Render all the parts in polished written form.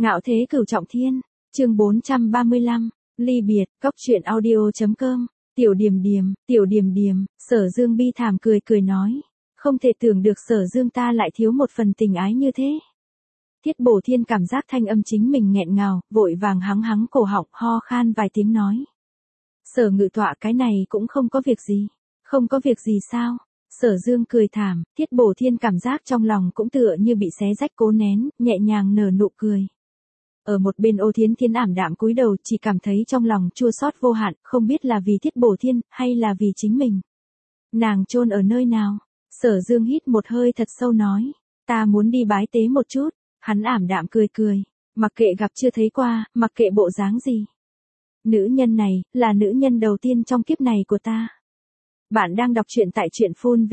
Ngạo thế cửu trọng thiên, chương 435, ly biệt, cốc truyện audio.com, tiểu điềm điềm, Sở Dương bi thảm cười cười nói. Không thể tưởng được Sở Dương ta lại thiếu một phần tình ái như thế. Thiết Bổ Thiên cảm giác thanh âm chính mình nghẹn ngào, vội vàng hắng cổ họng, ho khan vài tiếng nói. Sở Ngự Tọa, cái này cũng không có việc gì. Không có việc gì sao? Sở Dương cười thảm, Thiết Bổ Thiên cảm giác trong lòng cũng tựa như bị xé rách, cố nén, nhẹ nhàng nở nụ cười. Ở một bên Ô Thiến Thiến ảm đạm cúi đầu, chỉ cảm thấy trong lòng chua xót vô hạn, không biết là vì Thiết Bổ Thiên, hay là vì chính mình. Nàng chôn ở nơi nào? Sở Dương hít một hơi thật sâu nói. Ta muốn đi bái tế một chút. Hắn ảm đạm cười cười. Mặc kệ gặp chưa thấy qua, mặc kệ bộ dáng gì. Nữ nhân này, là nữ nhân đầu tiên trong kiếp này của ta. Bạn đang đọc truyện tại truyện phun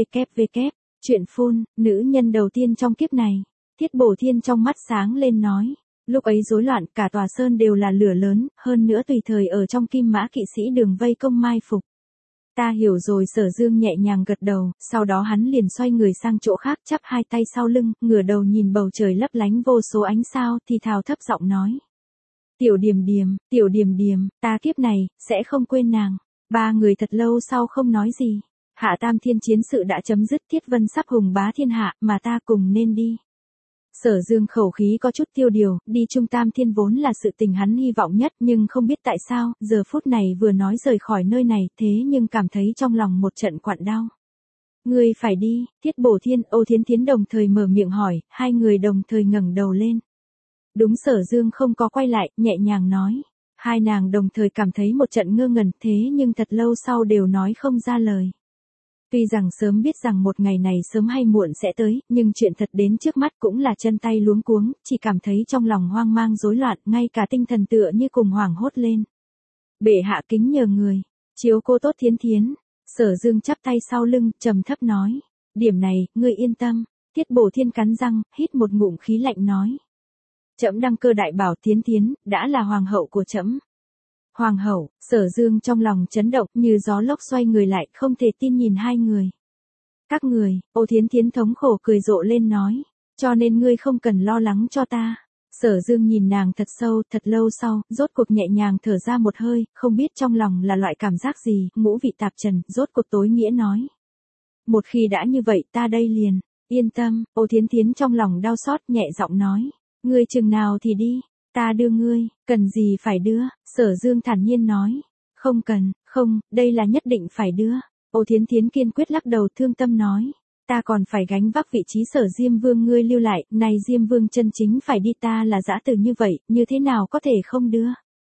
www. Truyện phun, nữ nhân đầu tiên trong kiếp này. Thiết Bổ Thiên trong mắt sáng lên nói. Lúc ấy rối loạn, cả tòa sơn đều là lửa lớn, hơn nữa tùy thời ở trong Kim Mã kỵ sĩ đường vây công mai phục. Ta hiểu rồi. Sở Dương nhẹ nhàng gật đầu, sau đó hắn liền xoay người sang chỗ khác, chắp hai tay sau lưng, ngửa đầu nhìn bầu trời lấp lánh vô số ánh sao, thì thào thấp giọng nói. Tiểu điềm điềm, ta kiếp này, sẽ không quên nàng. Ba người thật lâu sau không nói gì. Hạ Tam Thiên chiến sự đã chấm dứt, Thiết Vân sắp hùng bá thiên hạ, mà ta cùng nên đi. Sở Dương khẩu khí có chút tiêu điều, đi Trung Tam Thiên vốn là sự tình hắn hy vọng nhất, nhưng không biết tại sao, giờ phút này vừa nói rời khỏi nơi này, thế nhưng cảm thấy trong lòng một trận quặn đau. Ngươi phải đi, Thiết Bổ Thiên, Ô Thiến Thiến đồng thời mở miệng hỏi, hai người đồng thời ngẩng đầu lên. Đúng, Sở Dương không có quay lại, nhẹ nhàng nói. Hai nàng đồng thời cảm thấy một trận ngơ ngẩn, thế nhưng thật lâu sau đều nói không ra lời. Tuy rằng sớm biết rằng một ngày này sớm hay muộn sẽ tới, nhưng chuyện thật đến trước mắt cũng là chân tay luống cuống, chỉ cảm thấy trong lòng hoang mang rối loạn, ngay cả tinh thần tựa như cùng hoảng hốt lên. Bệ hạ kính nhờ người, chiếu cô tốt Thiến Thiến. Sở Dương chắp tay sau lưng, trầm thấp nói. Điểm này, ngươi yên tâm. Thiết Bổ Thiên cắn răng, hít một ngụm khí lạnh nói. Trẫm đăng cơ đại bảo Thiến Thiến, đã là hoàng hậu của trẫm. Hoàng hậu, Sở Dương trong lòng chấn động, như gió lốc xoay người lại, không thể tin nhìn hai người. Các người, Ô Thiến Thiến thống khổ cười rộ lên nói, cho nên ngươi không cần lo lắng cho ta. Sở Dương nhìn nàng thật sâu, thật lâu sau, rốt cuộc nhẹ nhàng thở ra một hơi, không biết trong lòng là loại cảm giác gì, ngũ vị tạp trần, rốt cuộc tối nghĩa nói. Một khi đã như vậy ta đây liền, yên tâm, Ô Thiến Thiến trong lòng đau xót nhẹ giọng nói, ngươi chừng nào thì đi. Ta đưa ngươi, cần gì phải đưa, Sở Dương thản nhiên nói. Không cần, không, đây là nhất định phải đưa. Ô Thiến Thiến kiên quyết lắc đầu thương tâm nói. Ta còn phải gánh vác vị trí Sở Diêm Vương ngươi lưu lại, này Diêm Vương chân chính phải đi, ta là dã từ như vậy, như thế nào có thể không đưa.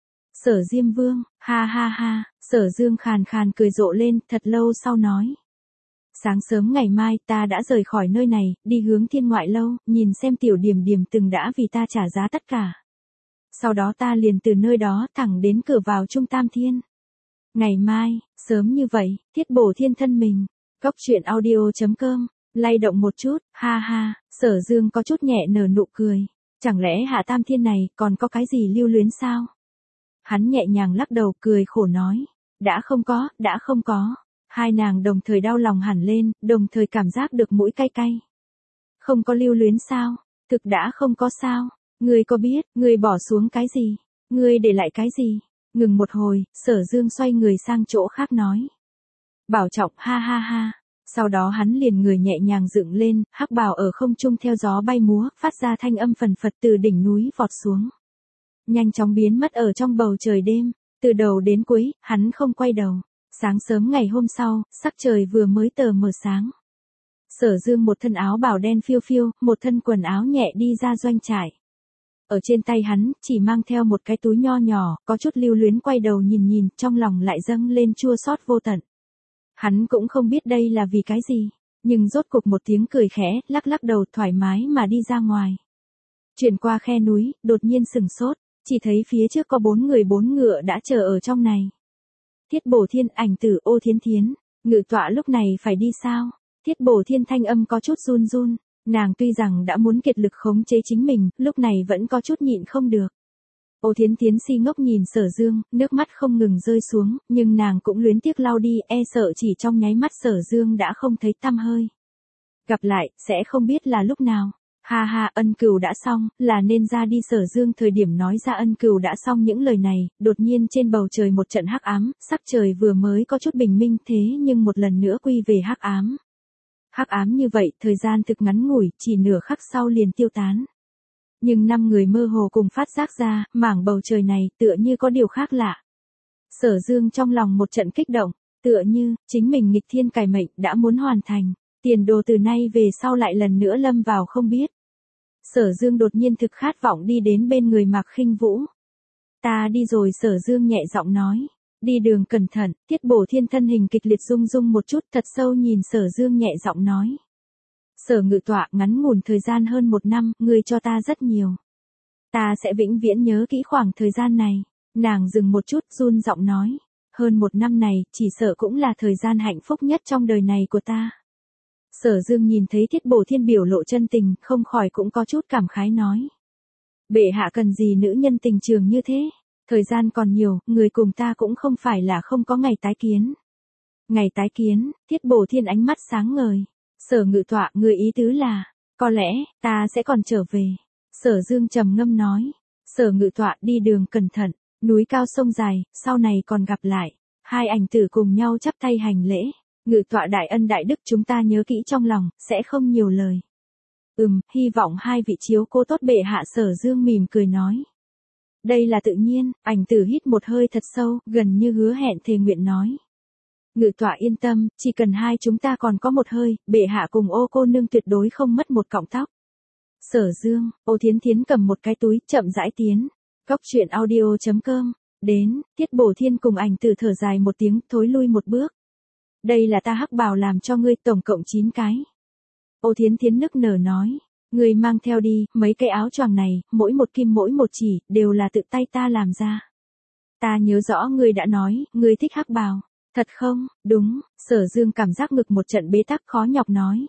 Sở Diêm Vương, ha ha ha, Sở Dương khàn khàn cười rộ lên, thật lâu sau nói. Sáng sớm ngày mai ta đã rời khỏi nơi này, đi hướng Thiên Ngoại Lâu, nhìn xem tiểu điềm điềm từng đã vì ta trả giá tất cả. Sau đó ta liền từ nơi đó thẳng đến cửa vào Trung Tam Thiên. Ngày mai, sớm như vậy, Thiết Bổ Thiên thân mình. Cốc truyện audio.com, lay động một chút, ha ha, Sở Dương có chút nhẹ nở nụ cười. Chẳng lẽ Hạ Tam Thiên này còn có cái gì lưu luyến sao? Hắn nhẹ nhàng lắc đầu cười khổ nói. Đã không có. Hai nàng đồng thời đau lòng hẳn lên, đồng thời cảm giác được mũi cay cay. Không có lưu luyến sao? Thực đã không có sao? Ngươi có biết, ngươi bỏ xuống cái gì? Ngươi để lại cái gì? Ngừng một hồi, Sở Dương xoay người sang chỗ khác nói. Bảo trọng, ha ha ha. Sau đó hắn liền người nhẹ nhàng dựng lên, hắc bào ở không trung theo gió bay múa, phát ra thanh âm phần phật từ đỉnh núi vọt xuống. Nhanh chóng biến mất ở trong bầu trời đêm, từ đầu đến cuối, hắn không quay đầu. Sáng sớm ngày hôm sau, sắc trời vừa mới tờ mờ sáng. Sở Dương một thân áo bào đen phiêu phiêu, một thân quần áo nhẹ đi ra doanh trại. Ở trên tay hắn, chỉ mang theo một cái túi nho nhỏ, có chút lưu luyến quay đầu nhìn, trong lòng lại dâng lên chua xót vô tận. Hắn cũng không biết đây là vì cái gì, nhưng rốt cục một tiếng cười khẽ, lắc đầu thoải mái mà đi ra ngoài. Chuyển qua khe núi, đột nhiên sừng sốt, chỉ thấy phía trước có 4 người 4 ngựa đã chờ ở trong này. Thiết Bổ Thiên, ảnh tử, Ô Thiến Thiến, Ngự Tọa lúc này phải đi sao? Thiết Bổ Thiên thanh âm có chút run run. Nàng tuy rằng đã muốn kiệt lực khống chế chính mình, lúc này vẫn có chút nhịn không được. Ô Thiến Thiến si ngốc nhìn Sở Dương, nước mắt không ngừng rơi xuống, nhưng nàng cũng luyến tiếc lau đi, e sợ chỉ trong nháy mắt Sở Dương đã không thấy tăm hơi. Gặp lại, sẽ không biết là lúc nào. Ha ha, Ân Cửu đã xong, là nên ra đi. Sở Dương thời điểm nói ra Ân Cửu đã xong những lời này, đột nhiên trên bầu trời một trận hắc ám, sắc trời vừa mới có chút bình minh thế nhưng một lần nữa quy về hắc ám. Hắc ám như vậy, thời gian thực ngắn ngủi, chỉ nửa khắc sau liền tiêu tán. Nhưng 5 người mơ hồ cùng phát giác ra, mảng bầu trời này tựa như có điều khác lạ. Sở Dương trong lòng một trận kích động, tựa như chính mình nghịch thiên cải mệnh đã muốn hoàn thành, tiền đồ từ nay về sau lại lần nữa lâm vào không biết. Sở Dương đột nhiên thực khát vọng đi đến bên người Mạc Khinh Vũ. Ta đi rồi. Sở Dương nhẹ giọng nói. Đi đường cẩn thận. Tiết Bổ Thiên thân hình kịch liệt rung rung một chút, thật sâu nhìn Sở Dương nhẹ giọng nói. Sở Ngự Tọa, ngắn ngủn thời gian hơn 1 năm, ngươi cho ta rất nhiều. Ta sẽ vĩnh viễn nhớ kỹ khoảng thời gian này. Nàng dừng một chút, run giọng nói. Hơn 1 năm này, chỉ sợ cũng là thời gian hạnh phúc nhất trong đời này của ta. Sở Dương nhìn thấy Tiết Bổ Thiên biểu lộ chân tình, không khỏi cũng có chút cảm khái nói. Bệ hạ cần gì nữ nhân tình trường như thế? Thời gian còn nhiều, người cùng ta cũng không phải là không có ngày tái kiến. Ngày tái kiến, Tiết Bổ Thiên ánh mắt sáng ngời. Sở Ngự Tọa, người ý tứ là, có lẽ, ta sẽ còn trở về. Sở Dương trầm ngâm nói. Sở Ngự Tọa, đi đường cẩn thận, núi cao sông dài, sau này còn gặp lại. Hai ảnh tử cùng nhau chắp tay hành lễ. Ngự Tọa đại ân đại đức chúng ta nhớ kỹ trong lòng, sẽ không nhiều lời. Hy vọng hai vị chiếu cố tốt bệ hạ. Sở Dương mỉm cười nói. Đây là tự nhiên. Ảnh tử hít một hơi thật sâu, gần như hứa hẹn thề nguyện nói. Ngự Tọa yên tâm, chỉ cần hai chúng ta còn có một hơi, bệ hạ cùng Ô cô nương tuyệt đối không mất một cọng tóc. Sở Dương, Ô Thiến Thiến cầm một cái túi, chậm rãi tiến. Góc truyện audio.com. Đến, Tiết Bổ Thiên cùng ảnh tử thở dài một tiếng, thối lui một bước. Đây là ta hắc bào làm cho ngươi, tổng cộng 9 cái. Ô Thiến Thiến nức nở nói. Ngươi mang theo đi, mấy cái áo choàng này, mỗi một kim mỗi một chỉ, đều là tự tay ta làm ra. Ta nhớ rõ ngươi đã nói, ngươi thích hắc bào. Thật không? Đúng. Sở Dương cảm giác ngực một trận bế tắc khó nhọc nói.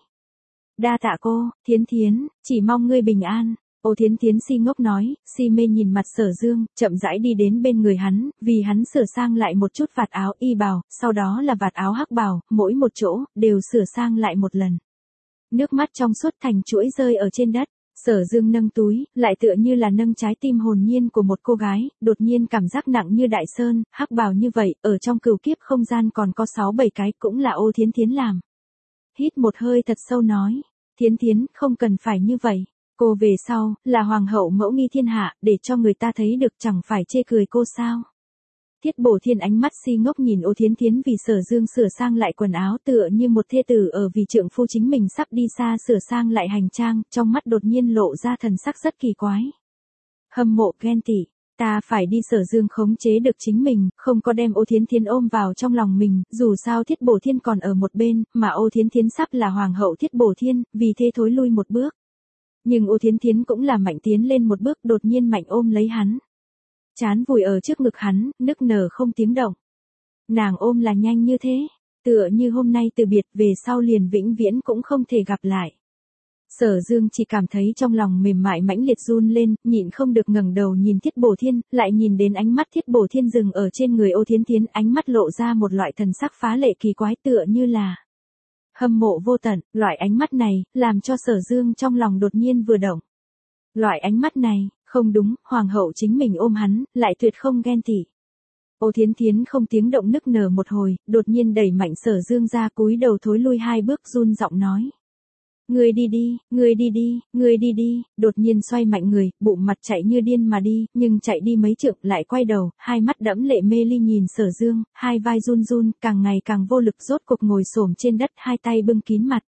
Đa tạ cô, Thiến Thiến, chỉ mong ngươi bình an. Ô Thiến Thiến si ngốc nói, si mê nhìn mặt Sở Dương, chậm rãi đi đến bên người hắn, vì hắn sửa sang lại một chút vạt áo y bào, sau đó là vạt áo hắc bào, mỗi một chỗ, đều sửa sang lại một lần. Nước mắt trong suốt thành chuỗi rơi ở trên đất. Sở Dương nâng túi, lại tựa như là nâng trái tim hồn nhiên của một cô gái, đột nhiên cảm giác nặng như đại sơn, hắc bào như vậy, ở trong cửu kiếp không gian còn có 6-7 cái, cũng là Ô Thiến Thiến làm. Hít một hơi thật sâu nói. Thiến Thiến, không cần phải như vậy. Cô về sau, là hoàng hậu mẫu nghi thiên hạ, để cho người ta thấy được chẳng phải chê cười cô sao. Tiết Bổ Thiên ánh mắt si ngốc nhìn Ô Thiến Thiến vì Sở Dương sửa sang lại quần áo tựa như một thê tử ở vì trượng phu chính mình sắp đi xa sửa sang lại hành trang, trong mắt đột nhiên lộ ra thần sắc rất kỳ quái. Hâm mộ ghen tị, ta phải đi. Sở Dương khống chế được chính mình, không có đem Ô Thiến Thiến ôm vào trong lòng mình, dù sao Tiết Bổ Thiên còn ở một bên, mà Ô Thiến Thiến sắp là hoàng hậu Tiết Bổ Thiên, vì thế thối lui một bước. Nhưng Ô Thiến Thiến cũng là mạnh tiến lên một bước, đột nhiên mạnh ôm lấy hắn. Chán vùi ở trước ngực hắn, nức nở không tiếng động. Nàng ôm là nhanh như thế, tựa như hôm nay từ biệt về sau liền vĩnh viễn cũng không thể gặp lại. Sở Dương chỉ cảm thấy trong lòng mềm mại mãnh liệt run lên, nhịn không được ngẩng đầu nhìn Tiết Bổ Thiên, lại nhìn đến ánh mắt Tiết Bổ Thiên dừng ở trên người Ô Thiến Thiến, ánh mắt lộ ra một loại thần sắc phá lệ kỳ quái tựa như là hâm mộ vô tận. Loại ánh mắt này, làm cho Sở Dương trong lòng đột nhiên vừa động. Loại ánh mắt này, không đúng, hoàng hậu chính mình ôm hắn, lại tuyệt không ghen tị. Ô Thiến Thiến không tiếng động nức nở một hồi, đột nhiên đẩy mạnh Sở Dương ra, cúi đầu thối lui 2 bước, run giọng nói. Ngươi đi đi, ngươi đi đi, ngươi đi đi. Đột nhiên xoay mạnh người, bụng mặt chạy như điên mà đi, nhưng chạy đi mấy trượng lại quay đầu, hai mắt đẫm lệ mê ly nhìn Sở Dương, hai vai run run, càng ngày càng vô lực, rốt cục ngồi xổm trên đất, hai tay bưng kín mặt.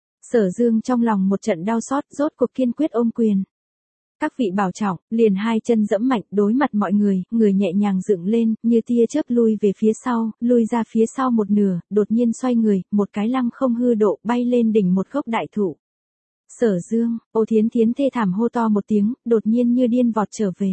Sở Dương trong lòng một trận đau xót, rốt cục kiên quyết ôm quyền. Các vị bảo trọng, liền 2 chân dẫm mạnh, đối mặt mọi người, người nhẹ nhàng dựng lên, như tia chớp lui về phía sau, lui ra phía sau một nửa, đột nhiên xoay người, một cái lăng không hư độ, bay lên đỉnh một gốc đại thụ. Sở Dương, Ô Thiến Thiến thê thảm hô to một tiếng, đột nhiên như điên vọt trở về.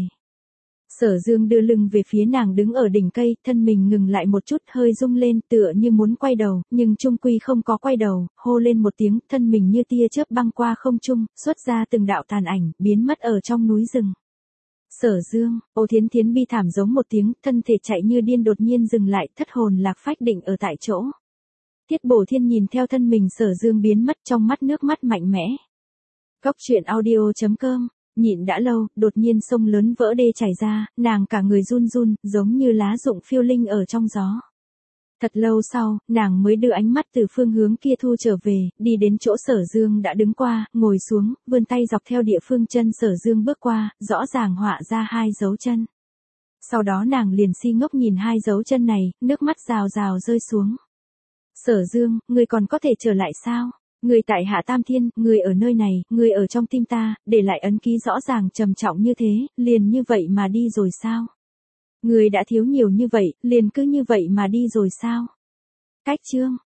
Sở Dương đưa lưng về phía nàng đứng ở đỉnh cây, thân mình ngừng lại một chút, hơi rung lên, tựa như muốn quay đầu, nhưng chung quy không có quay đầu, hô lên một tiếng, thân mình như tia chớp băng qua không trung, xuất ra từng đạo tàn ảnh, biến mất ở trong núi rừng. Sở Dương, Ô Thiến Thiến bi thảm giống một tiếng, thân thể chạy như điên đột nhiên dừng lại, thất hồn lạc phách định ở tại chỗ. Tiết Bổ Thiên nhìn theo thân mình Sở Dương biến mất, trong mắt nước mắt mạnh mẽ. Cóc truyện audio.com, nhịn đã lâu, đột nhiên sông lớn vỡ đê chảy ra, nàng cả người run run, giống như lá rụng phiêu linh ở trong gió. Thật lâu sau, nàng mới đưa ánh mắt từ phương hướng kia thu trở về, đi đến chỗ Sở Dương đã đứng qua, ngồi xuống, vươn tay dọc theo địa phương chân Sở Dương bước qua, rõ ràng họa ra 2 dấu chân. Sau đó nàng liền si ngốc nhìn 2 dấu chân này, nước mắt rào rào rơi xuống. Sở Dương, ngươi còn có thể trở lại sao? Ngươi tại Hạ Tam Thiên, ngươi ở nơi này, ngươi ở trong tim ta, để lại ấn ký rõ ràng trầm trọng như thế, liền như vậy mà đi rồi sao? Ngươi đã thiếu nhiều như vậy, liền cứ như vậy mà đi rồi sao? Cách chương